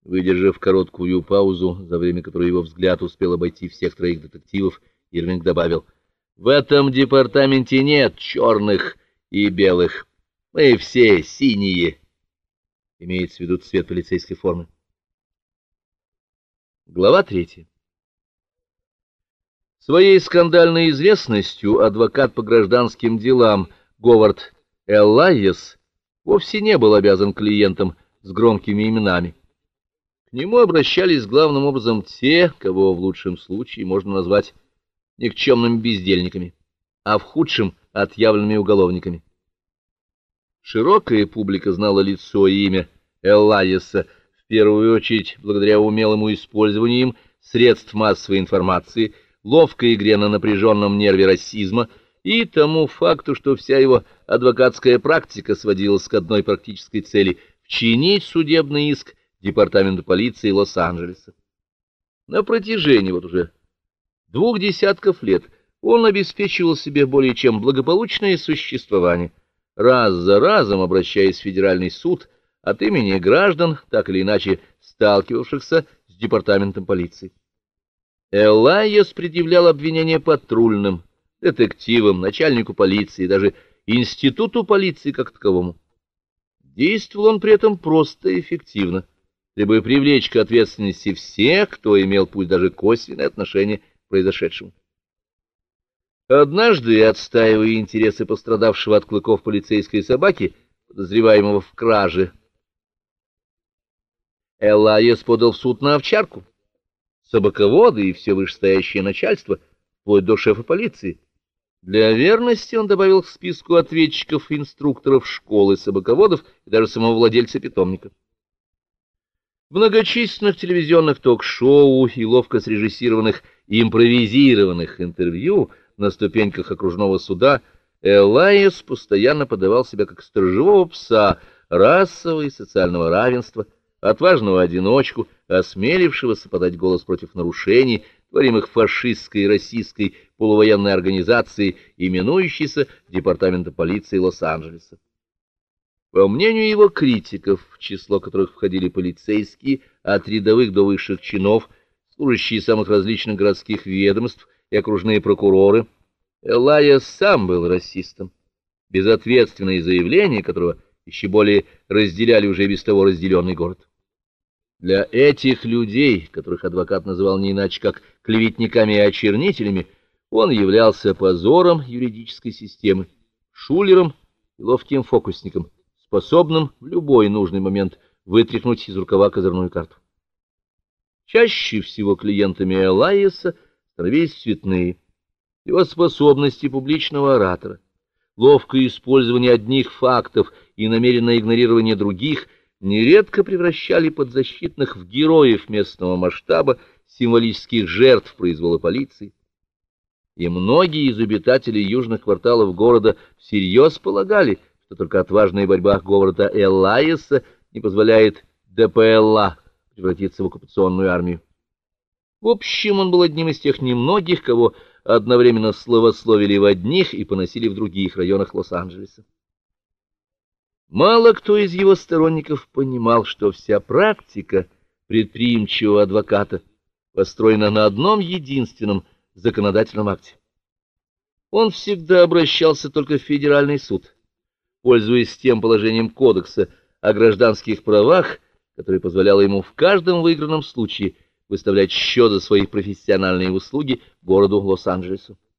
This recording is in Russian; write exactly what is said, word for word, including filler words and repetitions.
Выдержав короткую паузу, за время которой его взгляд успел обойти всех троих детективов, Ирвинг добавил: «В этом департаменте нет черных и белых. Мы все синие». Имеется в виду цвет полицейской формы. Глава третья. Своей скандальной известностью адвокат по гражданским делам Говард Эллайес вовсе не был обязан клиентам с громкими именами. К нему обращались главным образом те, кого в лучшем случае можно назвать никчемными бездельниками, а в худшем — отъявленными уголовниками. Широкая публика знала лицо и имя Эллайеса, в первую очередь благодаря умелому использованию им средств массовой информации, ловкой игре на напряженном нерве расизма и тому факту, что вся его адвокатская практика сводилась к одной практической цели — вчинить судебный иск департаменту полиции Лос-Анджелеса. На протяжении вот уже двух десятков лет он обеспечивал себе более чем благополучное существование, раз за разом обращаясь в федеральный суд от имени граждан, так или иначе сталкивавшихся с департаментом полиции. Эллайес предъявлял обвинения патрульным, детективам, начальнику полиции, даже институту полиции как таковому. Действовал он при этом просто и эффективно, требуя привлечь к ответственности всех, кто имел пусть даже косвенное отношение к произошедшему. Однажды, отстаивая интересы пострадавшего от клыков полицейской собаки, подозреваемого в краже, Эллайес подал в суд на овчарку. Собаководы и все вышестоящее начальство, вплоть до шефа полиции. Для верности он добавил к списку ответчиков инструкторов школы собаководов и даже самого владельца питомника. В многочисленных телевизионных ток-шоу и ловко срежиссированных и импровизированных интервью на ступеньках окружного суда Эллайес постоянно подавал себя как сторожевого пса расового и социального равенства, отважного одиночку, осмелившегося подать голос против нарушений, творимых фашистской и российской полувоенной организацией, именующейся Департаментом полиции Лос-Анджелеса. По мнению его критиков, в число которых входили полицейские, от рядовых до высших чинов, служащие самых различных городских ведомств и окружные прокуроры, Эллайес сам был расистом, безответственные заявления которого еще более разделяли уже без того разделенный город. Для этих людей, которых адвокат называл не иначе как клеветниками и очернителями, он являлся позором юридической системы, шулером и ловким фокусником, способным в любой нужный момент вытряхнуть из рукава козырную карту. Чаще всего клиентами Эллайеса становились цветные. Его способности публичного оратора, ловкое использование одних фактов и намеренное игнорирование других нередко превращали подзащитных в героев местного масштаба, символических жертв произвола полиции. И многие из обитателей южных кварталов города всерьез полагали, что только отважная борьба Говарда Эллайеса не позволяет ДПЛА превратиться в оккупационную армию. В общем, он был одним из тех немногих, кого одновременно славословили в одних и поносили в других районах Лос-Анджелеса. Мало кто из его сторонников понимал, что вся практика предприимчивого адвоката построена на одном единственном законодательном акте. Он всегда обращался только в федеральный суд, пользуясь тем положением кодекса о гражданских правах, которое позволяло ему в каждом выигранном случае выставлять счет за свои профессиональные услуги городу Лос-Анджелесу.